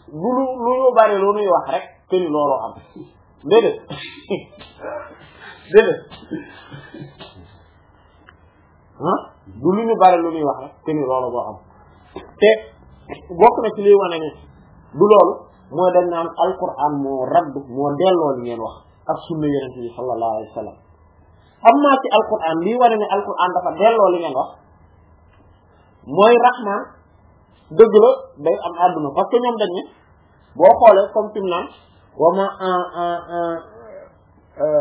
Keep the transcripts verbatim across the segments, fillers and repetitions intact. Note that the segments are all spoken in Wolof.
du lu lu ñu bari lu ñuy wax rek te ni looloo am déedéet déedéet ah du lu ñu bari lu ñuy wax rek te ni loolu boo am te bokk na ci liy wane ni du loolu mooy dañ naan alquran moo radd moo delloo li ngeen wax ak sunna yonent bi sallallahu alayhi wa sallam amma ci alquran lii wane ne alquran dafa delloo li ngeen wax mooy rahman dëgg la day am àdduna parce que ñoom dañ ne boo xoolee comme fi mu naan wama en en en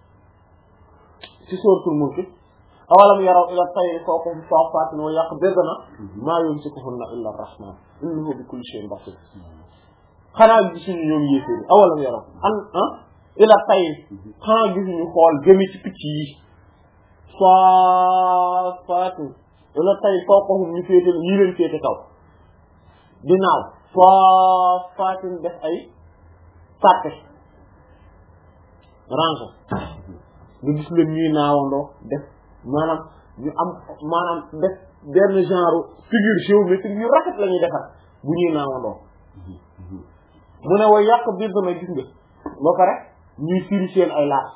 ci suratul mulk awalam yaraw ila tayri fawqahum saffaatin wa yaqbidna maa yumsikuhunna illa ar-rahman innahu bi kulli shay'in basir xanaa gisuñu ñoom yéeféeri awalam yaraw an ah ila tayri xanaa gisuñu xool jëmi ci picc yi saffaatin ila tayri fawqahum ñu féete yi leen féete kaw di naaw saffaatin def ay sàppe range nga gis leen ñuy naawandoo def maanaam ñu am maanaam def benn genre figure géométrique yu rafet la ñuy defar bu ñuy naawandoo mu ne way yàq biir damay gis nga ba pare ñuy firi seen ay laaj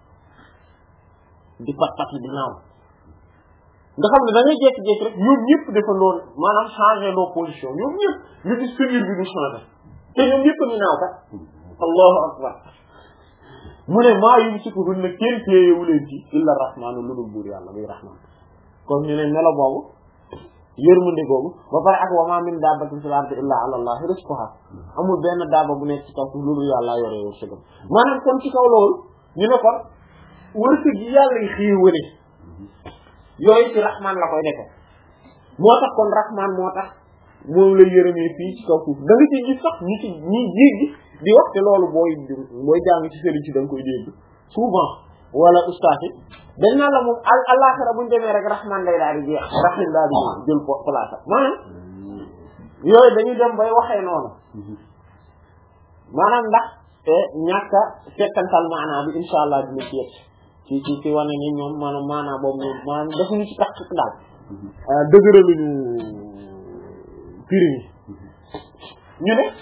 di pat pat di naaw nga xam ne da ngay jékki-jékki rek ñoom ñëpp dafa loolu maanaam changer nos position ñoom ñëpp ñu gis figure bi du changer te ñoom ñëpp ñu naaw kat allahu akbar mu ne maa yu si ko ne kenn téyewu leen ci illa rahmaanu lu dul buur yàlla muy rahmaan kon ñu ne melo boobu yërmande googu ba pare ak wa maa min dabbatin fil ardi illa ala allahi rizquha amul benn dabba bu nekk ci kaw lu dul yàlla yore wërsëgam maanaam kon ci kaw loolu ñu ne kon wërsëg yi yàlla yi xéewale yooyu ci rahmaan la koy defe moo tax kon rahmaan moo tax moom la yërëmee fii ci kaw suuf da nga ci gis sax ñi ci ñi jéggi di wax te loolu booy booy jàng ci sëriñ ci da nga koy dégg souvent wala ustaas yi dañ naa la moom al àllaxira buñu demee rek rahman lay daal di jeex rahim daal di jël place maanaam yooyu dañuy dem bay waxee noonu maanaam ndax te ñàkk a fekkantal maanaa bi insha allah dina ci yegg ci ci ci wane ni ñoom maanaam maanaa boobu ñoom maanaam defuñu ci tax daal dëgëraluñu firi ñu ne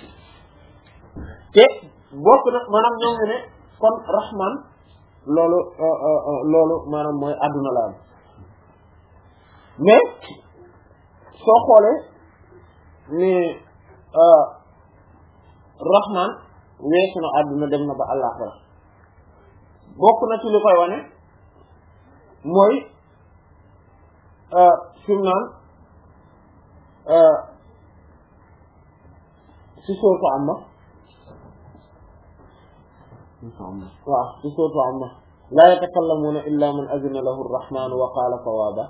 te bokk na maanaam ñoom ñu ne kon rahman loolu loolu maanaam mooy adduna la am mais soo xoolee ni rahman weesu na adduna dem na ba àllaxira bokk na ci li koy wane mooy fi mu naan ci sootu amma waaw ci sootu amma laa yatakallamuuna illa man azina lahu arrahmanu wa qaala sawaaba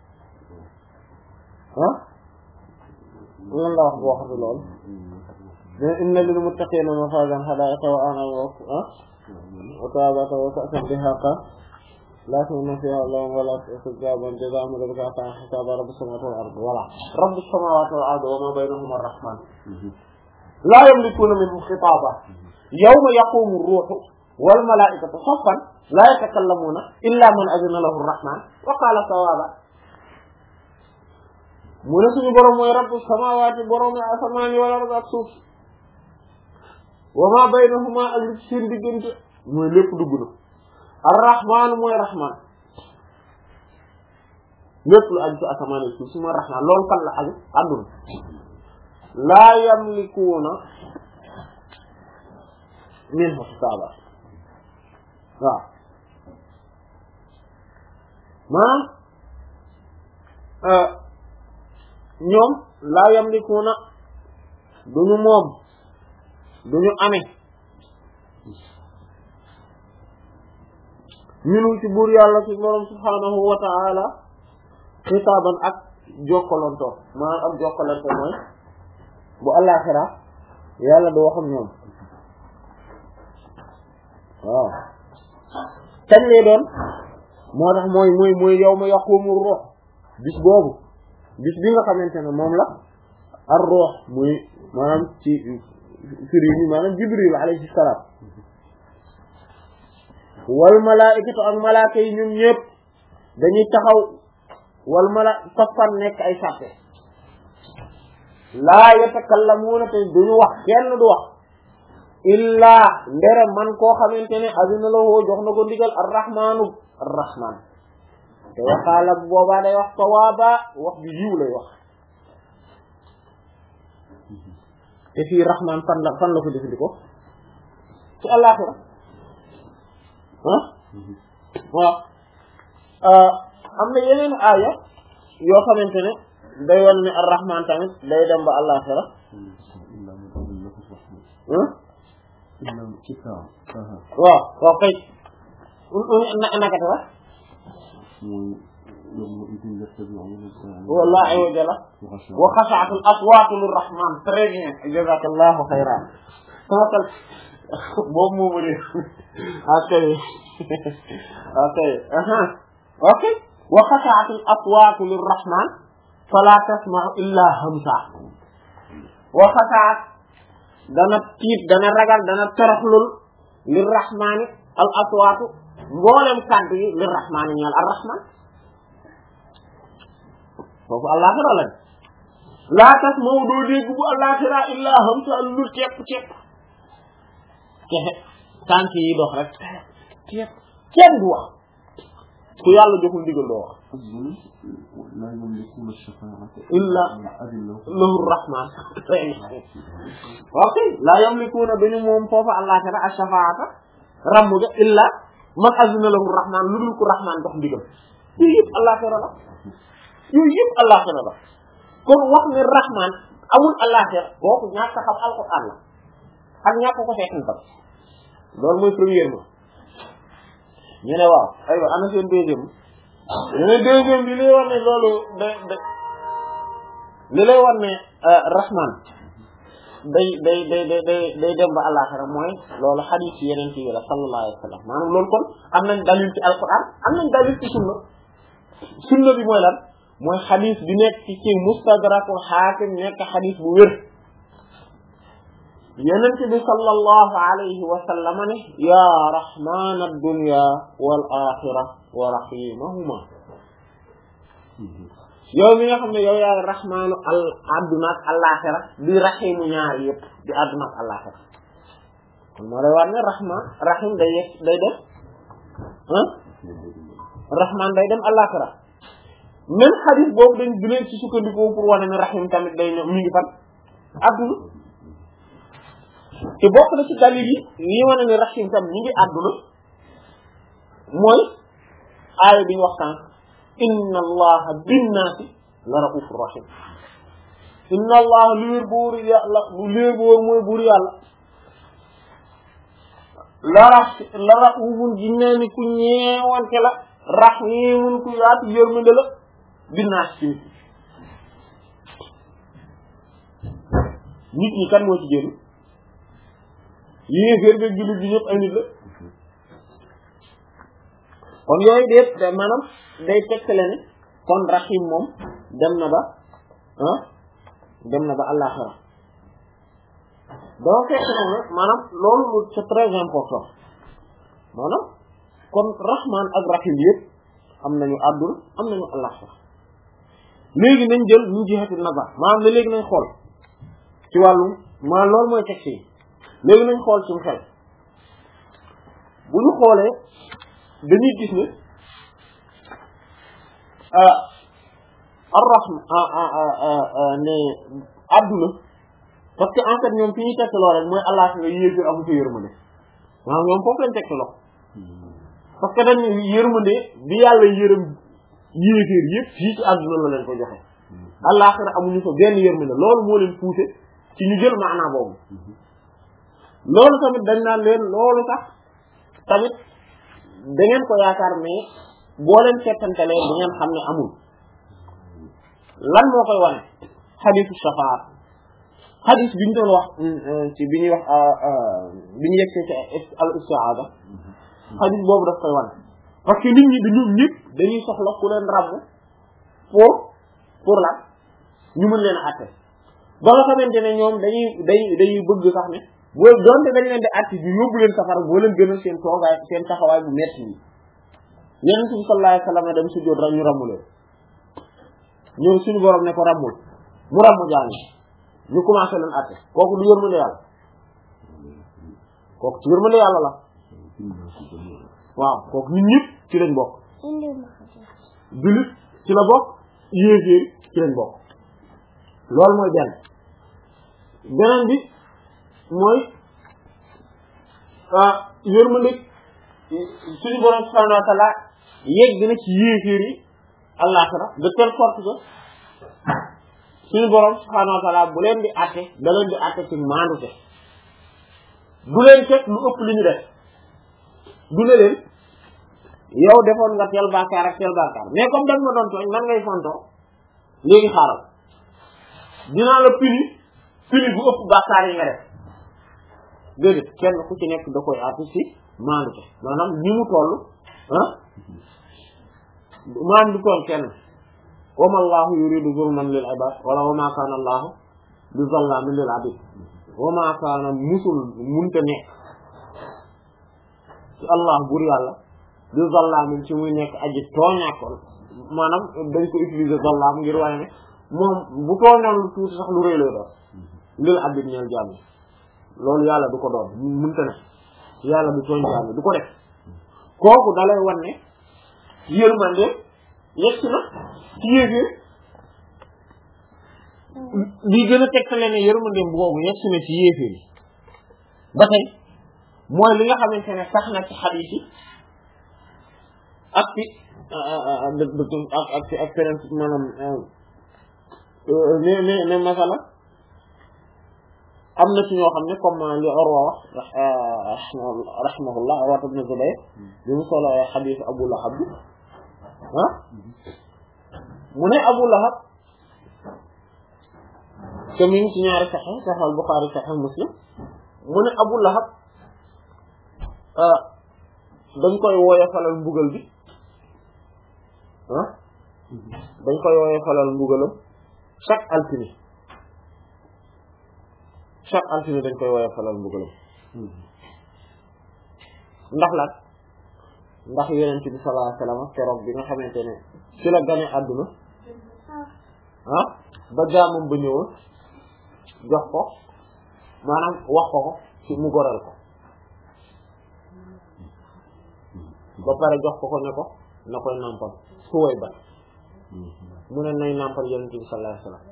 ah lan la wax bu waxati loolu inna lil muttaqiina mafaadan hadaa'iqa wa a'naaban wa ka'san wa ka'san dihaaqa laa yaghmuuna fiihaa laghwan wa laa kizaaban jazaa'an min rabbika 'ataa'an hisaaba rabbis samaawaati wal ardi voilà rabbis samaawaati wal ardi wa maa baynahumaa ar-rahmaan laa yamlikuuna minhu khitaaban yawma yaqumu ruuhu wal malaa'ikatu saffan laa yatakallamuuna illaa man azina lahu ar-rahmaan wa qaala sawaaba mu ne suñu borom mooy rabbu samaawaati borom asamaani wal ardi ak suuf wa maa baynahumaa ak li seen diggante mooy lépp dugg na ar-rahmaan mooy rahmaan lépp lu aju ci asamaan ak suuf si mooy rahmaan loolu kan la aju àdduna laa yamlikuuna minhu hisaaba waaw maanaam ñoom laa yamlikuuna duñu moom duñu amee minu ci buur yàlla ci borom subhaanahu wa ta'ala xitaaban ak jokkalantoo maanaam ak jokkalantoo mooy bu àllaxira yàlla du wax ak ñoom waaw kañ lay doon moo tax mooy mooy mooy yawma yaqumu ruux bis boobu bis bi nga xamante ne moom la ar ruux muy maanaam ci firi ni maanaam Jibril alayhi salaam wal malaa'ikatu ak malaaka yi ñoom ñëpp dañuy taxaw wal mala saffan nekk ay sàppe laa yatakallamuuna te duñu wax kenn du wax illaa ndere man koo xamante ne adina la woo jox na ko ndigal arrahmaanu arrahman te waxaala bu boobaa day wax sawaaba wax bi yiw lay wax te fii rahman fan la fan la ko jëfandikoo ci àllaaxira ah waaw am na yeneen aaya yoo xamante ne day wan ne arrahman tamit day dem ba àllaaxira waaw waaw kay nakata la والله عز وجل وخشعت الأصوات للرحمن très bien جزاك الله خيرا توكل بوب مو مري اوكي اوكي اها اوكي وخشعت الأصوات للرحمن فلا تسمع إلا همسا وخشعت dana tiit dana ragal dana toroxlul lirrahman al-aswat mboolem kàddu yi lirrahman ñeel ar-rahman foofu àllaaxira lañ laa tas moo doo dégg bu àllaaxira illaa hamsa lu cepp cepp cexe tànk yi dox rek cepp kenn du wax ku yàlla joxul ndigal doo wax illaa lahu rahman ok laa yamlikuuna dañu moom foofu àllaaxira ash-shafaa'ata rammu ga illaa man azina lahu rahman lu dul ku rahman dox ndigal yooyu yëpp àllaaxira la yooyu yëpp àllaaxira la kon wax ne rahman amul àllaaxira kooku ñàkk xam alquran la ak ñàkk ko seetantal loolu mooy premièrement ñu ne waaw aywa ana seen deuxième ñu ne deuxième bi lay wax ne loolu da da li lay wax ne rahman day day day day day day dem ba àllaaxira mooy loolu xadiis yi yeneen ci la sallallahu alayhi wa sallam maanaam loolu kon am nañ dalil ci alquran am nañ dalil ci sunna sunna bi mooy lan mooy xadiis bi nekk ci ci mustadrakul xaakim nekk xadiis bu wér yeneen bi sallallahu alayhi wa sallam ne ya rahman ad-dunya wal axira wa rahimahuma yow mi nga xam ne yow yaay rahmaanu al adduna ak alaxira di rahimu ñaar yëpp di adduna ak alaxira kon moo lay war ne rahman rahim day yegg day dem ah rahman day dem alaxira même xadis boobu dañ dinañ ci sukkandikoo pour wane ne rahim tamit day ñëw mi ngi fan adduna te bokk na ci dalil yi yi wane ne rahim tam mi ngi adduna mooy aaya bi ñu wax sànq inna allaha binnaasi la raufur rahim inna allaha lu wér bu wóor yàlla lu wér bu wóor mooy buur yàlla la ra la raufun ji nee ni ku ñeewante la rahimun ku yaatu yërmande la binnaasi ci nit ñi kan moo ci génn yéeféer ba jullit bi ñëpp ay nit la kon yooyu déet da maanaam day tegtale ne kon rahim moom dem na ba ah dem na ba àllaxira doo fekk ne maanaam loolu c'est très important maanaam kon rahman ak rahim yëpp am nañu àdduna am nañu àllaxira léegi nañ jël ñu jihati nazar maanaam ne léegi nañ xool ci wàllum maanaam loolu mooy texte yi léegi nañ xool suñu xel bu ñu xoolee dañuy gis ne ar-rahma ne adduna parce que en fait ñoom fi ñuy tegtaloo rek mooy allah nga yéegéer amu fa yërmande maanaam ñoom foofu lañ tegtaloo parce que dañ yërmande bi yàlla yërëm yéegéer yëpp fii ci adduna la leen ko joxe àllaxira amuñu fa benn yërmande loolu moo leen poussé ci ñu jël maanaa boobu loolu tamit dañ naan leen loolu sax tamit da ngeen ko yaakaar mais boo leen settantalee da ngeen xam ne amul lan moo koy wane xadisu shafaat xadis bi ñu doon wax ci bi ñuy wax bi ñu yegsee ci al istiaada xadis boobu daf koy wane parce que nit ñi dañu ñëpp dañuy soxla ku leen ràbb pour pour lan ñu mën leen a àtte ba nga xamante ne ñoom dañuy day dañuy bëgg sax ne boo doonte dañ leen di àtte bi yóbbu leen safara boo leen gënal seen toogaay seen taxawaay bu metti yi Yonent bi sallallahu alayhi wa sallam dem si jóot rek ñu ràmmu leen ñoom suñu borom ne ko ràmmul mu ràmmu jaani ñu commencé leen àtte kooku du yërmande yàlla kooku ci yërmande yàlla la waaw kooku ñun ñëpp ci lañ bokk jullit ci la bokk yéeféer ci lañ bokk loolu mooy benn beneen bi mooy yërmande suñu borom subhanahu wa ta'ala yegg na ci yéeféer yi àllaxira de telle sorte que suñu borom subhanahu wa ta'ala bu leen di àtte da leen di àtte ci maandute du leen teg lu ëpp li ñu def du ne leen yow defoon nga tel bàkkaar ak tel bàkkaar mais comme dañ ma doon tooñ man ngay fontoo léegi xaaral dinaa la puni puni bu ëpp bàkkaar yi nga def déedéet kenn ku ci nekk da koy àtte ci maandute maanaam ni mu toll ah maam du toll kenn wa ma allahu yuridu zulman lil ibad wala wa ma kana allahu bi zallamin lil abid wa ma kana musul munte nekk ci allah bur yàlla bi zallamin ci muy nekk aji tooñaakoon maanaam dañ ko utiliser zallam ngir wane ne moom bu tooñoon lu tuuti sax lu rëy lay doon lil abid ñeel jaam yi loolu yàlla du ko doon munte ne yàlla du tooñ jaam yi du ko def kooku dalay wan ne yërmande yegg na ci yéeféer li gën a tegtale ne yërmande boobu yegg na ci yéeféer yi ba tey mooy li nga xamante ne sax na ci xadiis yi ak ci ak ak ci ak feneen maanaam ne ne ne masala am na ci ñoo xam ne comme li Urwa wax rahimahullah Urwa ibn Zubayr bi mu solo xadiis Abu Lahab bi ah mu ne Abu Lahab te mi ngi ci ñaari Sahih Sahih al-Bukhari Sahih Muslim mu ne Abu Lahab dañ koy wooye falal mbugal bi ah dañ koy wooye falal mbugalam chaque altine chaque altine dañ koy wooye falal mbugalam ndax lan ndax yonent bi sallallahu alayhi wasallam keroog bi nga xamante ne ci la gane àdduna ah ba jaamam ba ñëwoon jox ko maanaam wax ko ko ci mu goreel ko ba pare jox ko ko ne ko na koy nàmpal suway ba mu ne nay nàmpal yonent bi sallallahu alayhi wasallam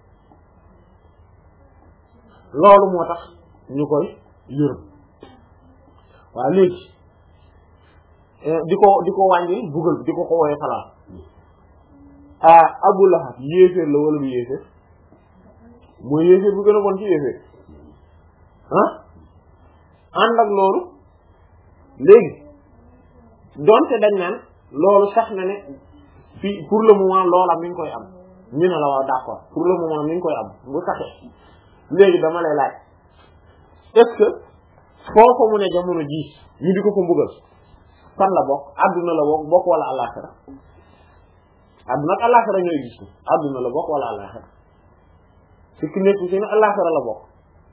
loolu moo tax ñu koy yërëm waa léegi di ko di ko wàññi bugal di ko ko woye xalaat ah Abu Lahab yéeféer la wala du yéeféer mooy yéeféer bu gën a bon ci yéeféer ah ànd ak loolu léegi donte dañ naan loolu sax na ne fii pour le moment loola mi ngi koy am ñu ne la waaw d'accord pour le moment mi ngi koy am bu saxee léegi dama lay laaj est-ce que foofu mu ne jamono ji ñu di ko ko mbugal fan la bokk adduna la bokk bokk wala àllaxira adduna ak àllaxira ñooy gis ni adduna la bokk wala àllaxira su ki nekk ci ne àllaxira la bokk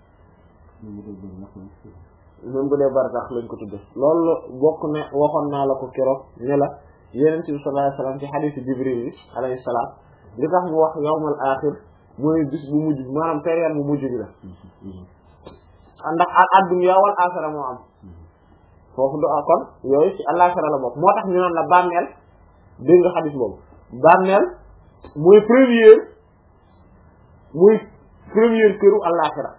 même bu dee barsax lañ ko tudde loolu bokk na waxoon naa la ko keroog ne la Yonent bi sallallahu alayhi wasallam ci hadiisu Jibril bi alayhi salaam li tax mu wax yawmal aaxir mooy bis bu mujj bi maanaam période bu mujj bi la ndax adduna wal aaxira moo am foofu du kon yooyu ci àllaxira la bokk moo tax ñu naan la bàmmeel dégg nga xadis boobu bàmmeel mooy première mooy première këru àllaxira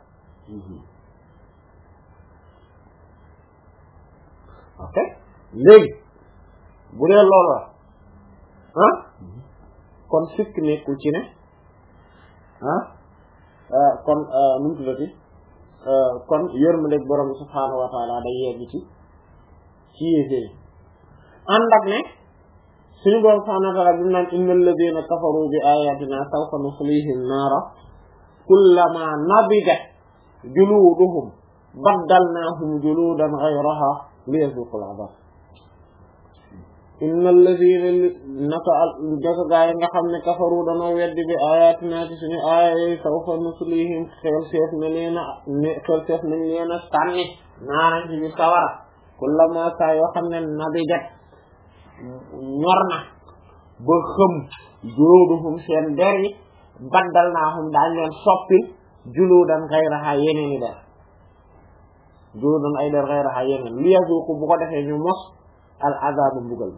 ok léegi bu dee loolu la ah kon sikk nekkul ci ne ah kon nu mu tuddati kon yërmandeeg borom bi subhaanahu wa taala day yegg ci ci yéeféer ànd ak ne suñu borom subhaanahu wa taala bi mu naan inna alladina kafaru bi ayatina sawfa nuslihim naara kullama nabidat juluduhum baddalnahum juludan ghayraha liyazuqul azab inna alladina naka jaka gaa yi nga xam ne kafaru danoo weddi bi ayatina ci suñu aaya yi sawfa nuslihim xel seef na leena xel seef nañ leena sànni naara ci biir sawara kullama saa yoo xam ne nabidat ñor na ba xëm juluduhum seen der yi baddalnaahum daañ leen soppil juludan ghayraha yeneen i der juludan ay der ghayraha yeneen li yazuqu bu ko defee ñu mos al azab mbugal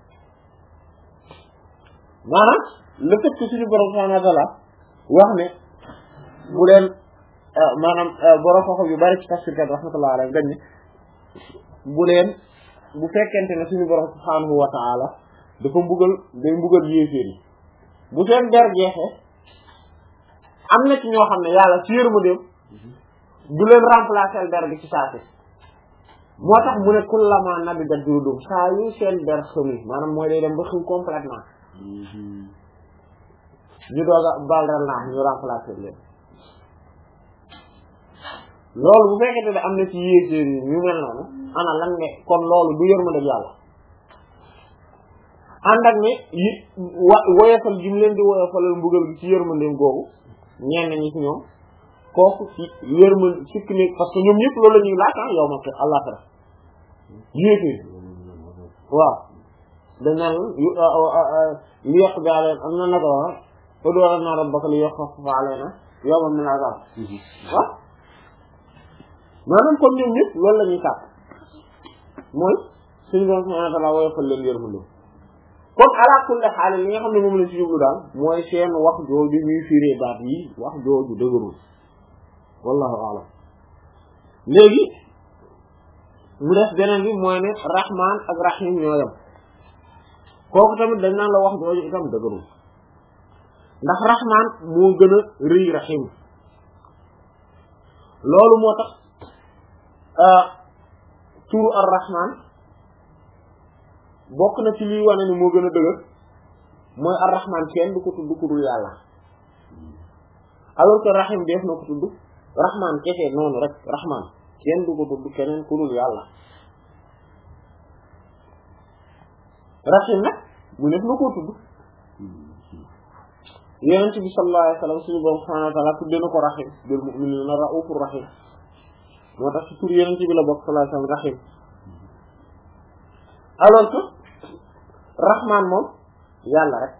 maanaam le fait que suñu borom subhanahu wa ta'ala wax ne bu leen maanaam borom xoxo yu bari ci tafsir kat rahmatullahi alayhi dañ ne bu leen bu fekkente ne suñu borom subhanahu wa ta'ala dafa mbugal day mbugal yéeféer yi bu seen der jeexee am na ci ñoo xam ne yàlla ci yërmandeem du leen remplacer der bi ci saasi moo tax mu ne kullama nabidat juluudum saa yu seen der xëmi maanaam mooy day dem ba xëm complètement ñu doog a baldal naa ñu remplacer leen loolu bu fekkente ne am na ci yéeféer yi ñu mel noonu ana lan ne kon loolu du yërmandeem yàlla ànd ak ne yi wa woyofal gi mu leen di woyofalal mbugal gi ci yërmandeem googu ñenn ñi ci ñoom kooku ci yërmande sikk ni parce que ñoom ñëpp loolu la ñuy laaj ah yow ma kër àllaaxira yéeféer waaw dañ naan li yokk bi aleen am na naka wax ud'u lana rabbaka li yukhaffifa alayna yawman min al-'adhab waaw maanaam kon ñoom ñëpp loolu la ñuy tàpp mooy suñu borom subhanahu wa ta'ala woyofal leen yërmandeem kon ala kulli xaal li nga xam ne moom la ci jublu daal mooy seen wax jooju ñuy firee baat yi wax jooju dëgërul wallahu a'lam léegi mu def beneen bi mooy ne rahman ak rahim ñoo yem kooku tamit dañ naan la wax jooju itam dëgërul ndax rahman moo gën a rëy rahim loolu moo tax turu ar rahman bokk na ci liy wane ni moo gën a dëgër mooy ar-rahman kenn du ko tudd ku dul yàlla alors que rahim def na ko tudd rahman kese noonu rek rahman kenn du ko tudd keneen ku dul yàlla rahim nag mu nekk na koo tudd yonent bi sallallahu alayhi wa sallam suñu borom subhanahu wa ta'ala tudde na ko rahim bil mu'minina ra'ufur rahim moo tax ci tur yonent bi la bokk sallallahu alayhi wa sallam rahim alors que rahman moom yàlla rek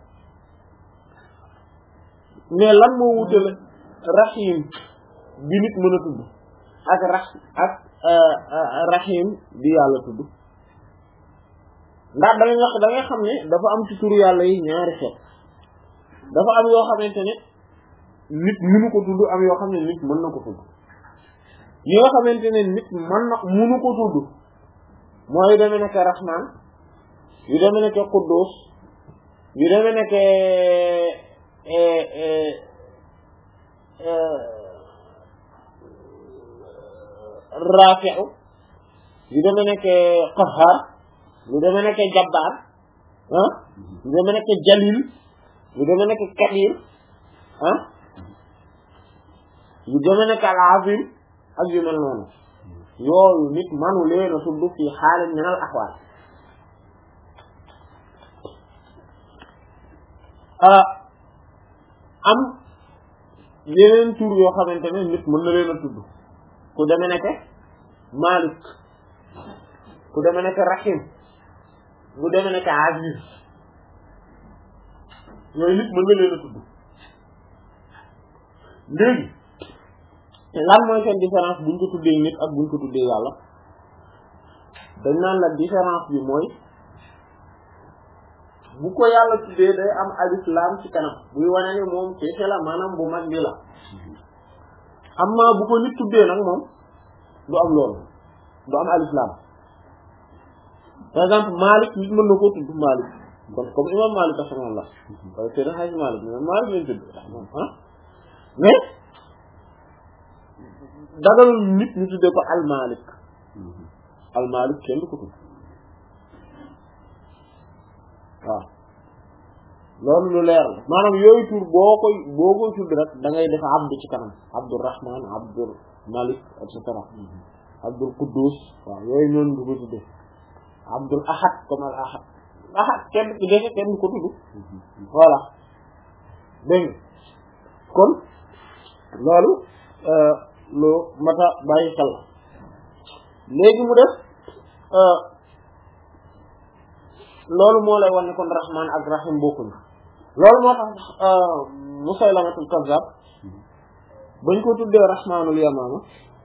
mais lan moo wutale rahim bi nit mën a tudd ak rax ak rahim bi yàlla tudd ndax da nga da nga xam ne dafa am ci turu yàlla yi ñaari xeet dafa am yoo xamante ne nit mënu ko tudd am yoo xam ne nit mën na ko tudd yoo xamante ne nit mën na mënu ko tudd mooy deme nekk rahman yu deme nekk quddus yu deme nekk rafi'u yu deme nekk qahhar yu deme nekk jabbar ah yu deme nekk jalil yu deme nekk kabir ah yu deme nekk al-azim ak yu mel noonu yooyu nit manu leen a tudd fi xaalin min al axwaal am yeneen tur yoo xamante ne nit mën na leen a tudd ku deme nekk Malik ku deme nekk Rahim ku deme nekk Aziz yooyu nit mën na leen a tudd léegi lan mooy seen différence buñ ko tuddee nit ak buñ ko tuddee yàlla dañ naan la différence bi mooy bu ko yàlla tuddee day am alif laam ci kanam buy wane ne moom kese la maanaam bu mag bi la amma bu ko nit tuddee nag moom du am loolu du am alif laam par exemple Malik nit mën na koo tudd Malik kon comme imam Malik rahimahullah waaye te xaaj Malik mais Malik lañ tudd ah mais dagalul nit ñu tuddee ko al Malik al Malik kenn du ko tudd waaw loolu lu leer la maanaam yooyu tur boo koy boo koy tudd rek da ngay def abdu ci kanam Abdurrahman Abdur Malik et cetera Abdul Quddus waaw yooyu noonu du ko tuddee Abdul Ahad comme al Ahad Ahad kenn ku defe kenn du ko tudd voilà dégg nga kon loolu lu mata bàyyi xel léegi mu def loolu moo lay wan ne kon rahman ak rahim bokkuñu loolu moo tax Musaylamatul Kazzab bañ ko tuddee rahmaanul yamaama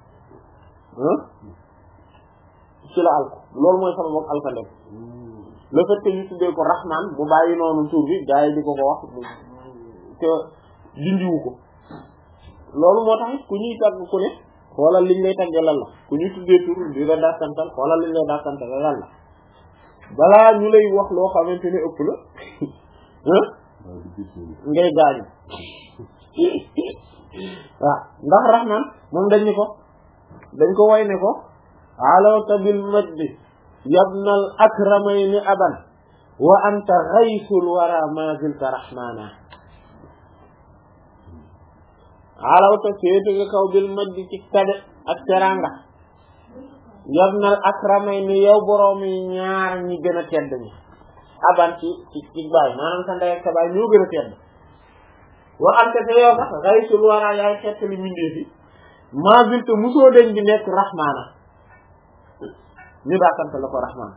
ci la alko loolu mooy sama bopp alkandem le fait que ñu tuddee ko rahman mu bàyyi noonu tur bi gaa yi di ko ko wax te dindiwu ko loolu moo tax ku ñuy tagg ku ne xoolal liñ lay tagge lan la ku ñuy tuddee tur di la dàkkantal xoolal liñ lay dàkkantal lan la balaa ñu lay wax loo xamante ne ëpp la ngay gaañu waaw ndax rahman moom dañ ni ko dañ ko way ne ko alawta bil majdi yabnal akramayni aban wa anta ghaysul wara ma zilta rahmana alawta féete nga kaw bil majdi ci tabe ak teranga yabnal akramayni yow boroomi ñaar ñi gën a tedd ñi aban ci ci ci baay maanaam sa ndey ak sa baay ñoo gën a tedd wa anta te yow sax ghaysul wara yaay xett li mindee fi ma zilta musoo deñ di nekk rahmana ñu daakante la ko rahman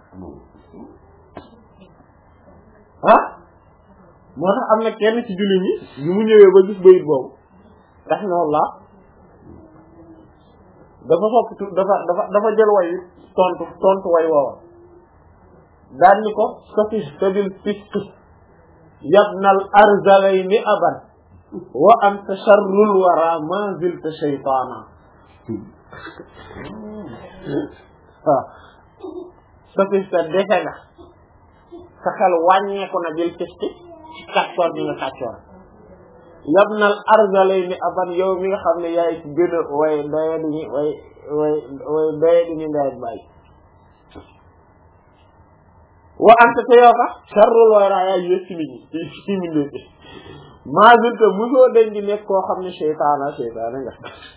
ah moo tax am na kenn ci julli ñi ñu mu ñëwee ba gis bayit boobu rahimahullah dafa sopp dafa dafa dafa jël way tontu tontu way woowa daan ni ko safista bil fisqi yabnal arzalayni aban wa anta sharrul wara ma zilta shaytana waaw safista defe nga sa xel wàññeeku na jël fisti ci kàccoor bi nga kàccoor yabnal arzalayni aban yow mi nga xam ne yaay ci gën a way doye duñu way way way doye duñu ndey bàyyi wa anta te yow ka sharrul wara yaay yées ci nit ñi ci mindee maa zilta musoo den di nekk koo xam ne seytaana seytaana nga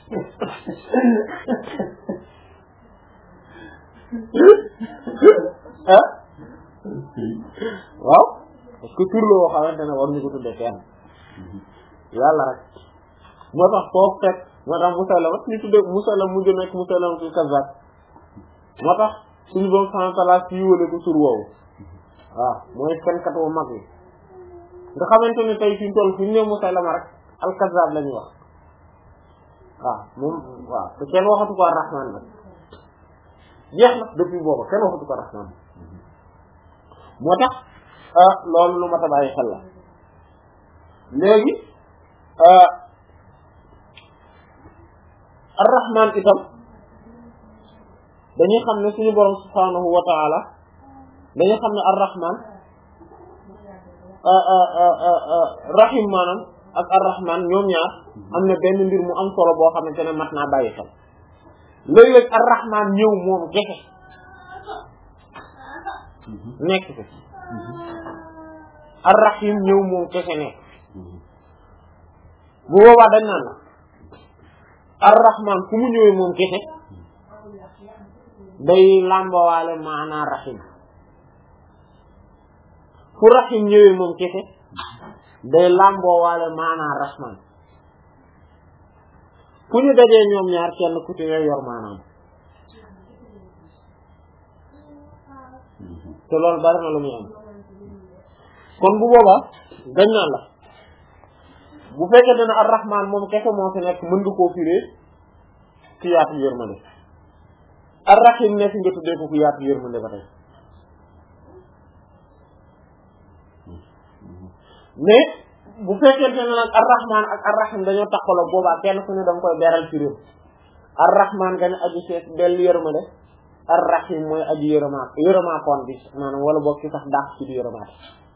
ah waaw parce que tur la woo xamante ne war ñu ko tuddee kenn yàlla rek moo tax foofu fekk moo tax Musaylama ñu tuddee Musaylama mujj nekk Musaylama ci kazzab moo tax suñu borom subhanahu wa ta'ala ci wële ko tur woowu waaw mooy fenkat wu mag yi nga xamante ne tey fi ñu toll fi ñu ne Musaylama rek al kazzab la ñuy wax waaw moom waaw te kenn waxatu ko ar-Rahman nag jeex na depuis boobu kenn waxatu ko ar-Rahman moo tax loolu lu mat a bàyyi xel la léegi ar-Rahman itam dañuy xam ne suñu borom subhanahu wa ta'ala dañuy xam ne ar-Rahman rahim maanaam ak ar-Rahman ñoom ñaar am na benn mbir mu am solo boo xamante ne mat naa bàyyi xel léeg-léeg ar-Rahman ñëw moom gexe nekk fi ar-Rahim ñëw moom kese nekk bu boobaa dañ naan la ar-Rahman fu mu ñëwee moom kese day làmbawaale maanaa rahim fu rahim ñëwee moom kese day làmboowaale maanaa rahman fu ñu dajee ñoom ñaar kenn ku ci yor maanaam te loolu bari na lu muy am kon bu boobaa dañ naan la bu fekkee dana ar-Rahman moom kese moo fi nekk mën nga koo firee ku yaatu yërmande ar-Rahim nekk nga tuddee ko ku yaatu yërmande ba tey mais bu fekkente ne nag ar-Rahman ak ar-Rahim dañoo takkaloo boobaa kenn ku ne danga koy beral ci réew ar-Rahman nga ne aji fees dellu yërmande ar-Rahim mooy aji yërëmaa yërëmaa koon bi maanaam wala boog ci sax daax ci di yërëmaat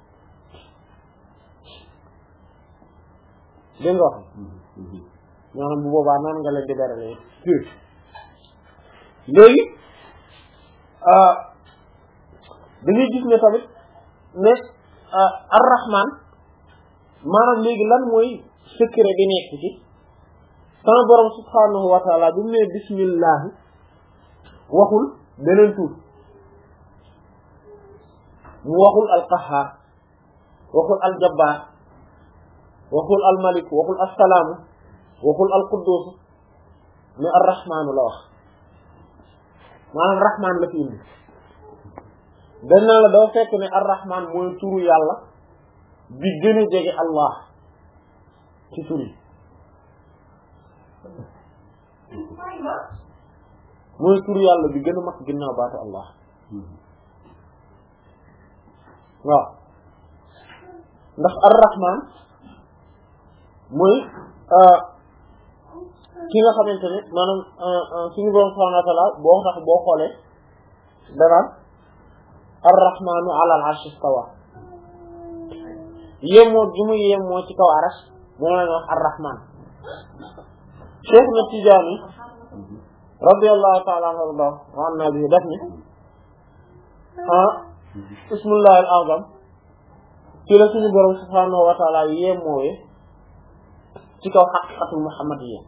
dégg nga wax maanaam bu boobaa noonu nga leen di berale fii léegi dañuy gis ne tamit ne ar-Rahman maanaam léegi lan mooy secret bi nekk ci sama borom subhanahu wa ta'ala bi mu ne bismillah waxul beneen tur mu waxul al-Qahhar waxul al-Jabbar waxul al-Malik waxul as-Salaam waxul al-Quddus mais ar-Rahman la wax maanaam Rahman la fi indi dañ naa la doo fekk ne ar-Rahman mooy turu yàlla bi gën a jege Allah ci tur yi mooy tur yàlla bi gën a mag ginnaaw baatu Allah waaw ndax ar-Rahman mooy ki nga xamante ne maanaam suñu Boroom subhaanahu wa ta'aala boo tax boo xoolee danaan ar-Rahmaanu ala al-arshi istawa yéemoo gi mu yéemoo ci kaw arash moom la ñu wax ar-Rahman Cheikh na Tijaani radiyallahu ta'ala anhu wa anna bihi def ni ah ismullahi al-azam ci la suñu Boroom subhaanahu wa ta'aala yéemoowee ci kaw haqiqatul muhammadiyya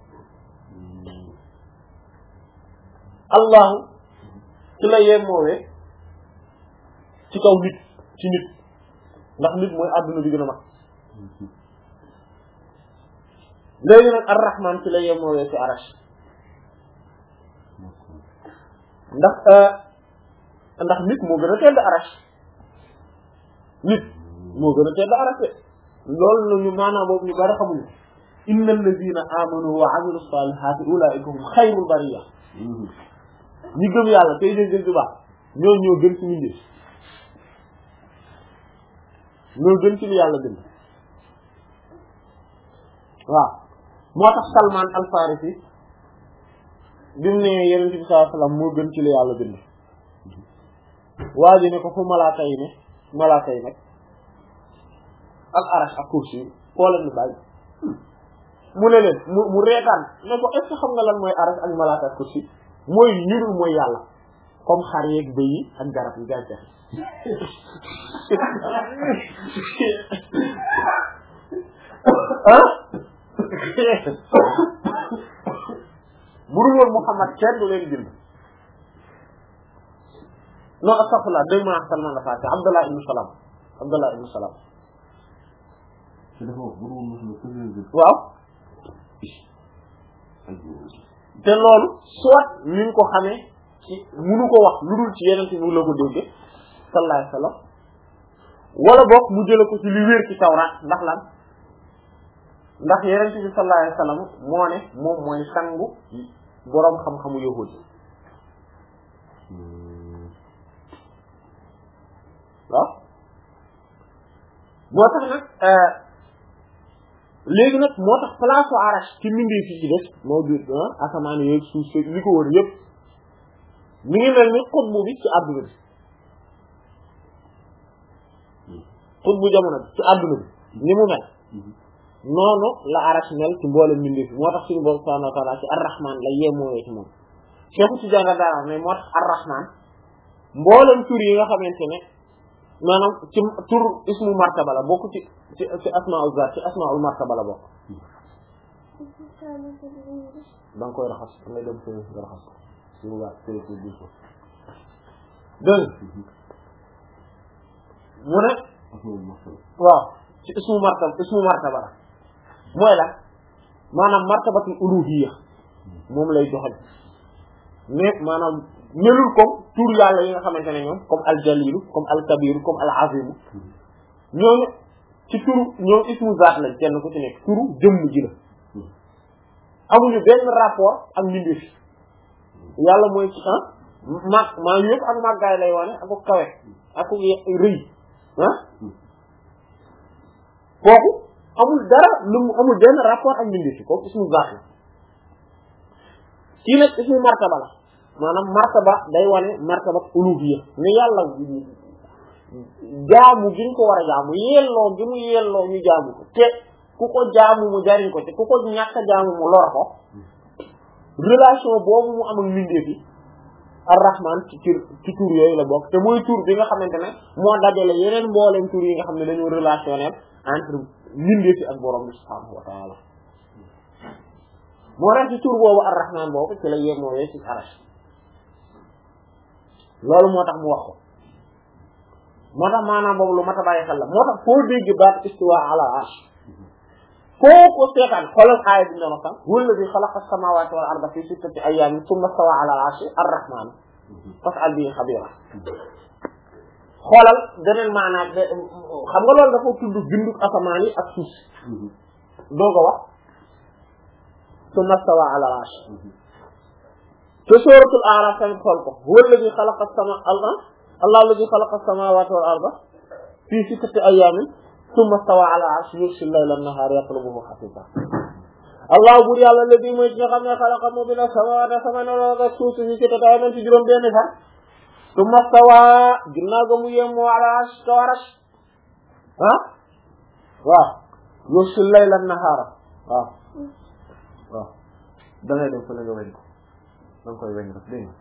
allahu ci la yéemoowee ci kaw nit ci nit ndax nit mooy adduna bi gën a mag léegi nag ar-Rahman ci la yéemoowee ci arash ndax ndax nit moo gën a tedd arash nit moo gën a tedd arash loolu la ñu maanaam boobu ñu bari xamuñu inna alladhina amanu wa amilu salihati ulaika hum khayrul bariyya ñi gëm yàlla tey jël jël bu baax ñoo ñoo gën ci mbindeef ñoo gën ci li yàlla bind waaw moo tax Salman al-Farisi bi mu ne Yonent bi sallallahu alayhi wasallam moo gën ci li yàlla bind waa ji ne ko fu malaaka yi ne malaaka yi nag ak arash ak kursi foo leen di bàyyi mu ne leen mu mu reetaan ne ko est-ce que xam nga lan mooy arash ak malaaka ak kursi mooy ñurul mooy yàlla comme xar yeeg bëy yi ak garab yi gàncax ah bu dul woon Muhammad kenn du leen bind non astaghfirullah dégg ma Salman la faate Abdallah ibn Salam Abdallah ibn Salam waaw te loolu soit ni ñu ko xamee ci munu ko wax lu dul ci yeneen ci nu la ko dégge sallallahu alayhi wasallam wala boog mu jële ko ci li wér ci Tawraat ndax lan ndax yeneen ci bi sallallahu alayhi wasallam moo ne moom mooy sangu boroom xam-xamu yahudi waaw moo tax nag léegi nag moo tax place arash ci mbindeef fi ci def moo biir asamaan yooyu suuf si li ko wër yëpp mi ngi mel ni xutbu bi ci àdduna bi xutbu jamono bi ci àdduna bi ni mu mel noonu la arash mel ci mboolem mbindeef fi moo tax suñu Boroom subhaanahu wa ta'aala ci ar-Rahmaan la yemoo ci moom Cheikh Tidiane daara ne moo tax ar-Rahmaan mboolem tur yi nga xamante ne maanaam ci tur ismu martaba la bokk ci ci ci asmaa'ul zaat ci asmaa'ul martaba la bokk da nga koy raxas da ngay dem ci nga raxas ci mu waat ci ci bi ko dégg mu ne waaw ci ismu martaba ismu martaba la mooy la maanaam martabatul uluhiyya moom lay joxal mais maanaam melul comme tur yàlla yi nga xamante ne ñoom comme al-jalilu comme al-kabiru comme al-azimu ñooñu ci turu ñoom ismu zaat lañ kenn ku ci nekk turu jëmm ji la amuñu benn rapport ak mbindeef yàlla mooy ci ah mag maa yëpp ak màggaay lay wane ak kawe ak rëy ah kooku amul dara lu mu amul benn rapport ak mbindeef yi kooku ismu zaat la kii nag ismu martaba la maanaam martaba day wane martaba uluhiyya ne yàlla jaamu gi ñu ko war a jaamu yelloo gi mu yelloo ñu jaamu ko te ku ko jaamu mu jariñ ko te ku ko ñàkk a jaamu mu lor ko relation boobu mu am ak mbindeef yi ar-Rahman ci tur ci tur yooyu la bokk te mooy tur bi nga xamante ne moo dajale yeneen mbooleem tur yi nga xam ne dañoo relationnel entre mbindeef yi ak borom bi subhaanahu wa ta'ala moo tax ci tur boobu ar-Rahman boobu ci la yemoowee ci arash loolu moo tax mu wax ko moo tax maanaam boobu lu mat a bàyyi xel la moo tax foo dégg baat istiwa ala arsh foo ko seetaan xoolal aaya bi ñu doon wax huwa alladhi khalaqa as-samawati wal arda fi sittati ayyamin thumma stawa ala al-arshi ar-rahman fas'al bihi khabira xoolal beneen maanaam xam nga loolu dafa tudd bindu asamaan yi ak suuf doo ko wax thumma stawa ala al-arshi te suratul a'raf tamit xool ko huwa alladhi khalaqa as-sama allah allah alladhi khalaqa as-samawati wal arda fi sittati ayyamin thumma stawa ala arshi yughshi al-layla an-nahara yatlubuhu hasiba allah bur yàlla la bi mooy ci nga xam ne xalaqa moo bi na samawati samanoga suuf si sittati ayyamin ci juróom benn fan thumma stawa ginnaaw ga mu yemoo ala arshi kaw arsh ah waaw yughshi al-layla an-nahara waaw waaw da ngay dem fa la nga weñ ko da nga koy weñ rek dégg nga